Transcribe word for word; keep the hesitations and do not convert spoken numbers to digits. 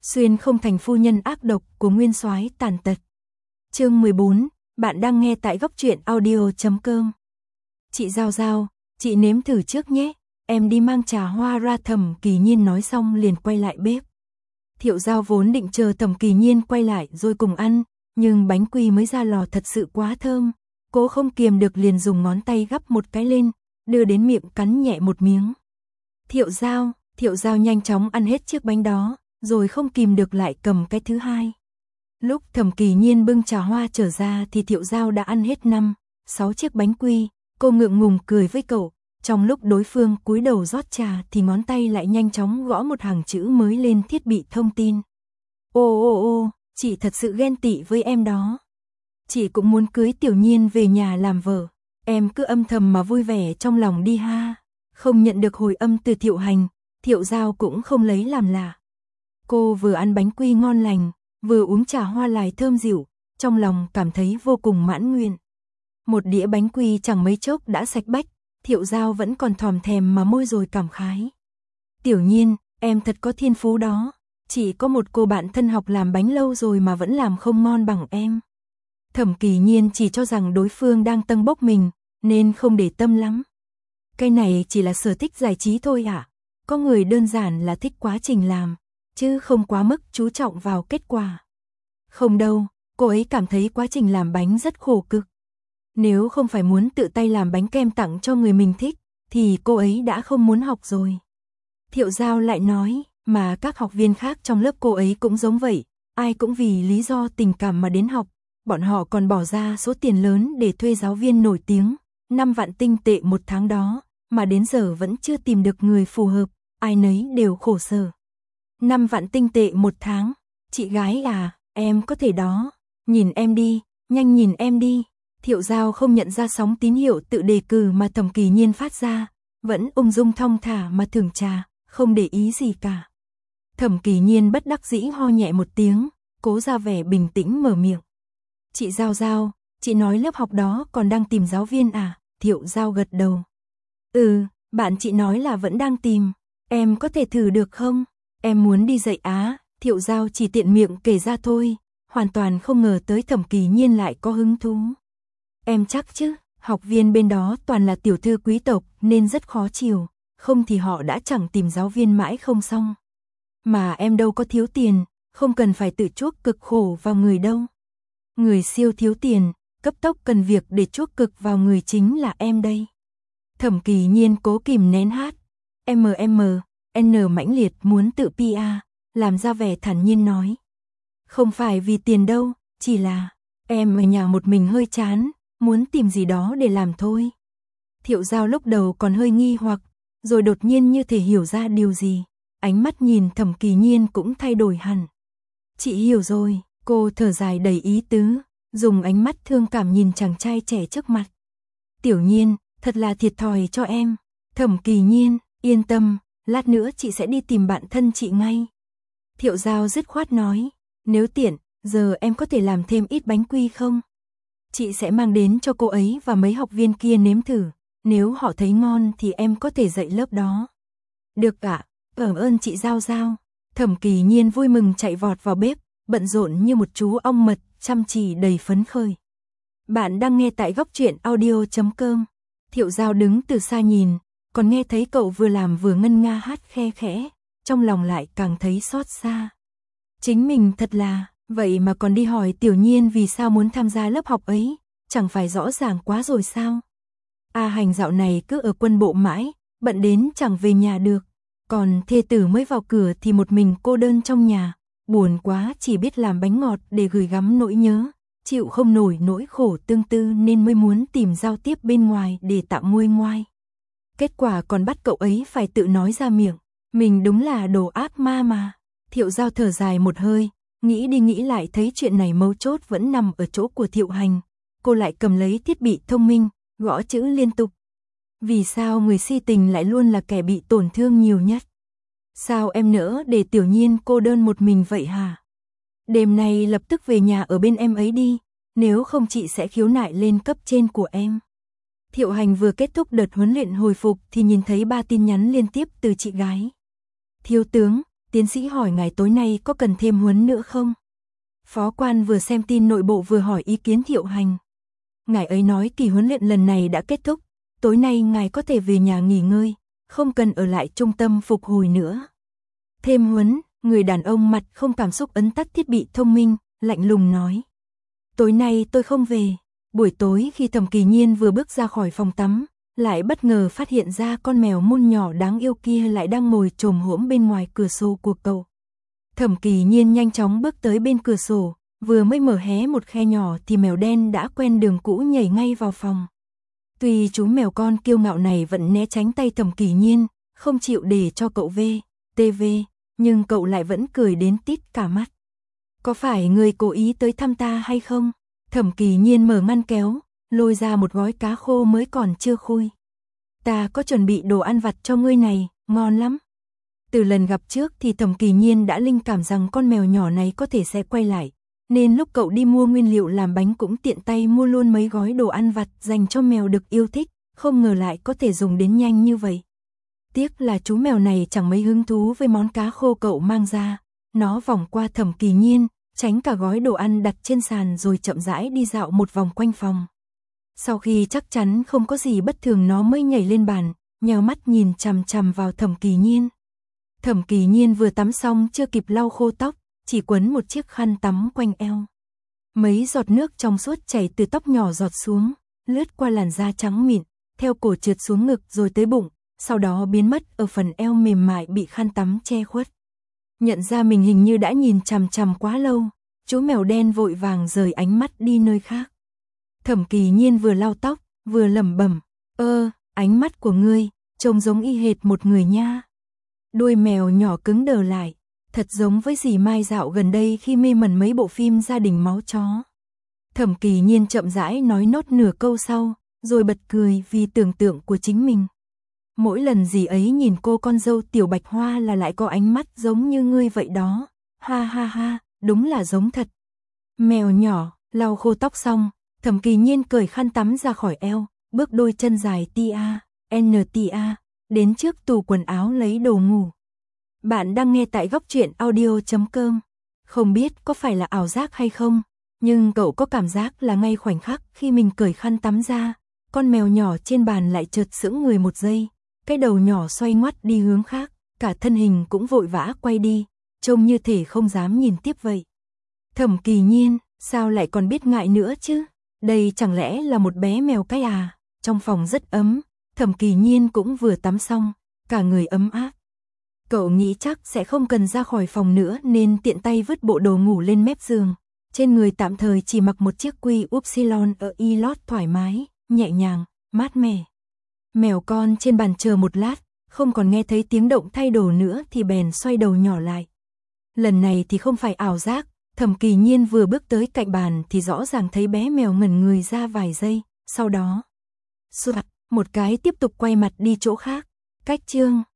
Xuyên không thành phu nhân ác độc của nguyên soái tàn tật. Chương mười bốn, bạn đang nghe tại góc truyện audio chấm com. Chị Giao Giao, chị nếm thử trước nhé, em đi mang trà hoa ra. Thẩm Kỳ Nhiên nói xong liền quay lại bếp. Thiệu Giao vốn định chờ Thẩm Kỳ Nhiên quay lại rồi cùng ăn, nhưng bánh quy mới ra lò thật sự quá thơm, cô không kiềm được liền dùng ngón tay gắp một cái lên, đưa đến miệng cắn nhẹ một miếng. Thiệu Giao, Thiệu Giao nhanh chóng ăn hết chiếc bánh đó, rồi không kìm được lại cầm cái thứ hai. Lúc Thẩm Kỳ Nhiên bưng trà hoa trở ra thì Thiệu Giao đã ăn hết năm, sáu chiếc bánh quy, cô ngượng ngùng cười với cậu, trong lúc đối phương cúi đầu rót trà thì ngón tay lại nhanh chóng gõ một hàng chữ mới lên thiết bị thông tin. Ô ô ô, chị thật sự ghen tị với em đó. Chị cũng muốn cưới Tiểu Nhiên về nhà làm vợ, em cứ âm thầm mà vui vẻ trong lòng đi ha. Không nhận được hồi âm từ Thiệu Hành, Thiệu Giao cũng không lấy làm lạ. Cô vừa ăn bánh quy ngon lành, vừa uống trà hoa lài thơm dịu, trong lòng cảm thấy vô cùng mãn nguyện. Một đĩa bánh quy chẳng mấy chốc đã sạch bách, Thiệu Giao vẫn còn thòm thèm mà môi rồi cảm khái. Tiểu Nhiên, em thật có thiên phú đó, chỉ có một cô bạn thân học làm bánh lâu rồi mà vẫn làm không ngon bằng em. Thẩm Kỳ Nhiên chỉ cho rằng đối phương đang tâng bốc mình, nên không để tâm lắm. Cái này chỉ là sở thích giải trí thôi ạ, à? Có người đơn giản là thích quá trình làm, chứ không quá mức chú trọng vào kết quả. Không đâu, cô ấy cảm thấy quá trình làm bánh rất khổ cực. Nếu không phải muốn tự tay làm bánh kem tặng cho người mình thích, thì cô ấy đã không muốn học rồi. Thiệu Giao lại nói, mà các học viên khác trong lớp cô ấy cũng giống vậy, ai cũng vì lý do tình cảm mà đến học, bọn họ còn bỏ ra số tiền lớn để thuê giáo viên nổi tiếng, năm vạn tinh tệ một tháng đó, mà đến giờ vẫn chưa tìm được người phù hợp, ai nấy đều khổ sở. năm vạn tinh tệ một tháng, chị gái à, em có thể đó, nhìn em đi, nhanh nhìn em đi. Thiệu Giao không nhận ra sóng tín hiệu tự đề cử mà Thẩm Kỳ Nhiên phát ra, vẫn ung dung thong thả mà thưởng trà, không để ý gì cả. Thẩm Kỳ Nhiên bất đắc dĩ ho nhẹ một tiếng, cố ra vẻ bình tĩnh mở miệng. Chị Giao Giao, chị nói lớp học đó còn đang tìm giáo viên à? Thiệu Giao gật đầu. Ừ, bạn chị nói là vẫn đang tìm, em có thể thử được không? Em muốn đi dạy Á. Thiệu Giao chỉ tiện miệng kể ra thôi, hoàn toàn không ngờ tới Thẩm Kỳ Nhiên lại có hứng thú. Em chắc chứ, học viên bên đó toàn là tiểu thư quý tộc nên rất khó chiều, không thì họ đã chẳng tìm giáo viên mãi không xong. Mà em đâu có thiếu tiền, không cần phải tự chuốc cực khổ vào người đâu. Người siêu thiếu tiền, cấp tốc cần việc để chuốc cực vào người chính là em đây. Thẩm Kỳ Nhiên cố kìm nén hát, em em, N mãnh liệt muốn tự pê e, làm ra vẻ thản nhiên nói. Không phải vì tiền đâu, chỉ là em ở nhà một mình hơi chán, muốn tìm gì đó để làm thôi. Thiệu Giao lúc đầu còn hơi nghi hoặc, rồi đột nhiên như thể hiểu ra điều gì, ánh mắt nhìn Thẩm Kỳ Nhiên cũng thay đổi hẳn. Chị hiểu rồi, cô thở dài đầy ý tứ, dùng ánh mắt thương cảm nhìn chàng trai trẻ trước mặt. Tiểu Nhiên, thật là thiệt thòi cho em. Thẩm Kỳ Nhiên, yên tâm, lát nữa chị sẽ đi tìm bạn thân chị ngay. Thiệu Giao dứt khoát nói, nếu tiện, giờ em có thể làm thêm ít bánh quy không? Chị sẽ mang đến cho cô ấy và mấy học viên kia nếm thử, nếu họ thấy ngon thì em có thể dạy lớp đó. Được ạ, cảm ơn chị Giao Giao. Thẩm Kỳ Nhiên vui mừng chạy vọt vào bếp, bận rộn như một chú ong mật, chăm chỉ đầy phấn khởi. Bạn đang nghe tại góc truyện audio chấm com. Thiệu Giao đứng từ xa nhìn, còn nghe thấy cậu vừa làm vừa ngân nga hát khe khẽ, trong lòng lại càng thấy xót xa. Chính mình thật là, vậy mà còn đi hỏi Tiểu Nhiên vì sao muốn tham gia lớp học ấy, chẳng phải rõ ràng quá rồi sao? A Hành dạo này cứ ở quân bộ mãi, bận đến chẳng về nhà được, còn thê tử mới vào cửa thì một mình cô đơn trong nhà, buồn quá chỉ biết làm bánh ngọt để gửi gắm nỗi nhớ, chịu không nổi nỗi khổ tương tư nên mới muốn tìm giao tiếp bên ngoài để tạo nguôi ngoai. Kết quả còn bắt cậu ấy phải tự nói ra miệng, mình đúng là đồ ác ma mà. Thiệu Giao thở dài một hơi, nghĩ đi nghĩ lại thấy chuyện này mấu chốt vẫn nằm ở chỗ của Thiệu Hành. Cô lại cầm lấy thiết bị thông minh, gõ chữ liên tục. Vì sao người si tình lại luôn là kẻ bị tổn thương nhiều nhất? Sao em nỡ để Tiểu Nhiên cô đơn một mình vậy hả? Đêm nay lập tức về nhà ở bên em ấy đi, nếu không chị sẽ khiếu nại lên cấp trên của em. Thiệu Hành vừa kết thúc đợt huấn luyện hồi phục thì nhìn thấy ba tin nhắn liên tiếp từ chị gái. Thiếu tướng, tiến sĩ hỏi ngài tối nay có cần thêm huấn nữa không? Phó quan vừa xem tin nội bộ vừa hỏi ý kiến Thiệu Hành. Ngài ấy nói kỳ huấn luyện lần này đã kết thúc, tối nay ngài có thể về nhà nghỉ ngơi, không cần ở lại trung tâm phục hồi nữa. Thêm huấn, người đàn ông mặt không cảm xúc ấn tắt thiết bị thông minh, lạnh lùng nói. Tối nay tôi không về. Buổi tối khi Thẩm Kỳ Nhiên vừa bước ra khỏi phòng tắm, lại bất ngờ phát hiện ra con mèo mun nhỏ đáng yêu kia lại đang ngồi chồm hổm bên ngoài cửa sổ của cậu. Thẩm Kỳ Nhiên nhanh chóng bước tới bên cửa sổ, vừa mới mở hé một khe nhỏ thì mèo đen đã quen đường cũ nhảy ngay vào phòng. Tuy chú mèo con kiêu ngạo này vẫn né tránh tay Thẩm Kỳ Nhiên, không chịu để cho cậu về, tê vê, nhưng cậu lại vẫn cười đến tít cả mắt. Có phải người cố ý tới thăm ta hay không? Thẩm Kỳ Nhiên mở ngăn kéo, lôi ra một gói cá khô mới còn chưa khui. Ta có chuẩn bị đồ ăn vặt cho ngươi này, ngon lắm. Từ lần gặp trước thì Thẩm Kỳ Nhiên đã linh cảm rằng con mèo nhỏ này có thể sẽ quay lại, nên lúc cậu đi mua nguyên liệu làm bánh cũng tiện tay mua luôn mấy gói đồ ăn vặt dành cho mèo được yêu thích, không ngờ lại có thể dùng đến nhanh như vậy. Tiếc là chú mèo này chẳng mấy hứng thú với món cá khô cậu mang ra, nó vòng qua Thẩm Kỳ Nhiên, tránh cả gói đồ ăn đặt trên sàn rồi chậm rãi đi dạo một vòng quanh phòng. Sau khi chắc chắn không có gì bất thường nó mới nhảy lên bàn, nheo mắt nhìn chằm chằm vào Thẩm Kỳ Nhiên. Thẩm Kỳ Nhiên vừa tắm xong chưa kịp lau khô tóc, chỉ quấn một chiếc khăn tắm quanh eo. Mấy giọt nước trong suốt chảy từ tóc nhỏ giọt xuống, lướt qua làn da trắng mịn, theo cổ trượt xuống ngực rồi tới bụng, sau đó biến mất ở phần eo mềm mại bị khăn tắm che khuất. Nhận ra mình hình như đã nhìn chằm chằm quá lâu, chú mèo đen vội vàng rời ánh mắt đi nơi khác. Thẩm Kỳ Nhiên vừa lau tóc, vừa lẩm bẩm, ơ, ánh mắt của ngươi, trông giống y hệt một người nha. Đuôi mèo nhỏ cứng đờ lại, thật giống với dì Mai dạo gần đây khi mê mẩn mấy bộ phim gia đình máu chó. Thẩm Kỳ Nhiên chậm rãi nói nốt nửa câu sau, rồi bật cười vì tưởng tượng của chính mình. Mỗi lần dì ấy nhìn cô con dâu Tiểu Bạch Hoa là lại có ánh mắt giống như ngươi vậy đó. Ha ha ha, đúng là giống thật. Mèo nhỏ, lau khô tóc xong, Thẩm Kỳ Nhiên cởi khăn tắm ra khỏi eo, bước đôi chân dài tia, nta, đến trước tủ quần áo lấy đồ ngủ. Bạn đang nghe tại góc truyện audio chấm com. Không biết có phải là ảo giác hay không, nhưng cậu có cảm giác là ngay khoảnh khắc khi mình cởi khăn tắm ra, con mèo nhỏ trên bàn lại chợt sững người một giây, cái đầu nhỏ xoay ngoắt đi hướng khác, cả thân hình cũng vội vã quay đi, trông như thể không dám nhìn tiếp vậy. Thẩm Kỳ Nhiên, sao lại còn biết ngại nữa chứ? Đây chẳng lẽ là một bé mèo cái à? Trong phòng rất ấm, Thẩm Kỳ Nhiên cũng vừa tắm xong, cả người ấm áp. Cậu nghĩ chắc sẽ không cần ra khỏi phòng nữa nên tiện tay vứt bộ đồ ngủ lên mép giường. Trên người tạm thời chỉ mặc một chiếc quy upsilon ở y lót thoải mái, nhẹ nhàng, mát mẻ. Mèo con trên bàn chờ một lát, không còn nghe thấy tiếng động thay đồ nữa thì bèn xoay đầu nhỏ lại. Lần này thì không phải ảo giác, Thẩm Kỳ Nhiên vừa bước tới cạnh bàn thì rõ ràng thấy bé mèo ngẩn người ra vài giây, sau đó, soạt, một cái tiếp tục quay mặt đi chỗ khác. Cách chương